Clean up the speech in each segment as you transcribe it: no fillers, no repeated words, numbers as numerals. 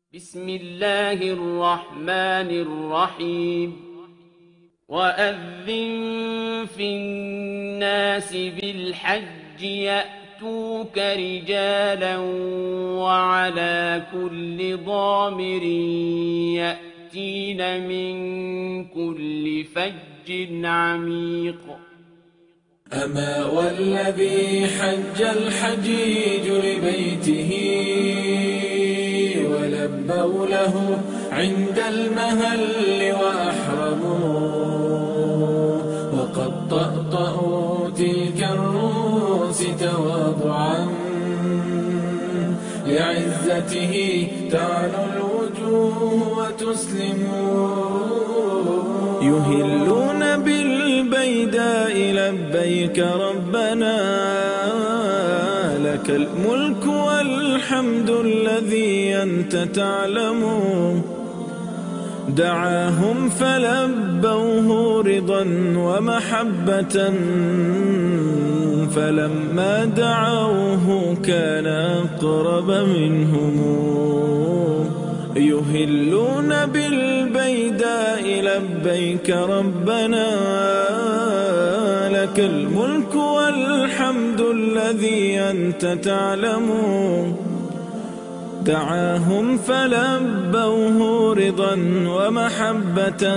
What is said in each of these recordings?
بسم الله الرحمن الرحيم وأذن في الناس بالحج يأتوك رجالا وعلى كل ضامر يأتين من كل فج عميق أما والذي حج الحجيج لبيته ولبوا له عند المهل وأحرموا وقد طأطأوا تلك الرؤوس تواضعا لعزته تعلو الوجوه وتسلموا يهلون بالبيداء لبيك ربنا لك الملك والحمد الذي أنت تعلم دعاهم فلبوه رضا ومحبة فلما دعوه كان أقرب منهم يهلون بالبيداء لبيك ربنا لك الملك والحمد الذي أنت تعلم دعاهم فلبوه رضا ومحبة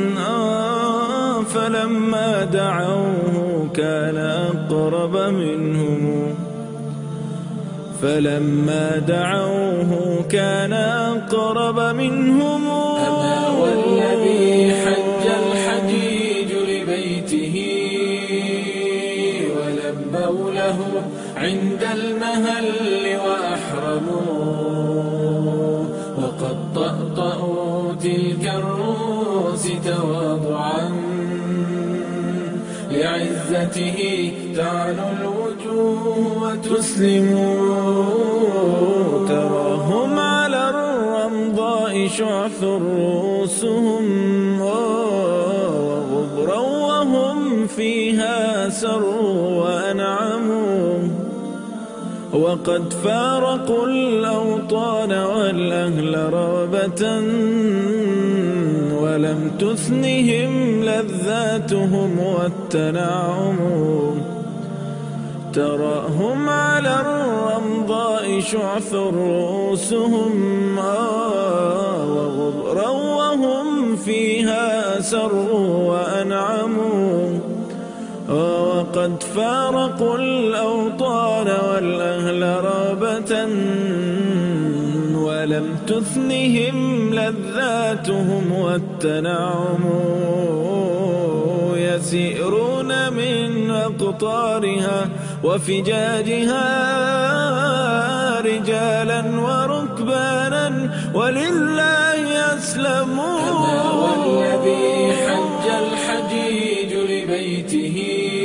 فلما دعوه كان أقرب منهم أما والذي حج الحجيج لبيته ولبوا له عند المهل وأحرموا وقد طأطأوا تلك الرؤوس تواضعا لعزته تعلو الوجوه وتسلموا تراهم على الرمضاء شعث رؤوسهم وغبرا وهم فيها سروا وأنعموا وقد فارقوا الأوطان والأهل رغبة ولم تثنهم لذاتهم والتنعم تراهم على الرمضاء شعث رؤوسهم وغبرا وهم فيها سروا وأنعموا وقد فارقوا الأوطان والأهل رغبة ولم تثنهم لذاتهم والتنعم يسيرون من أقطارها وفجاجها رجالا وركبانا ولله يسلمون أما والذي حج الحجيج لبيته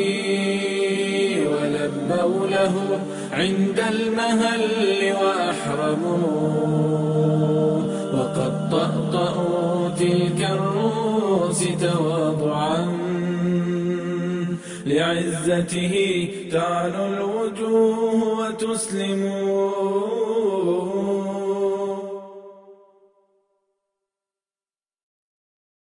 ولبوا له عند المهل وأحرموا وقد طأطأوا تلك الرؤوس تواضعا لعزته تعلو الوجوه وتسلموا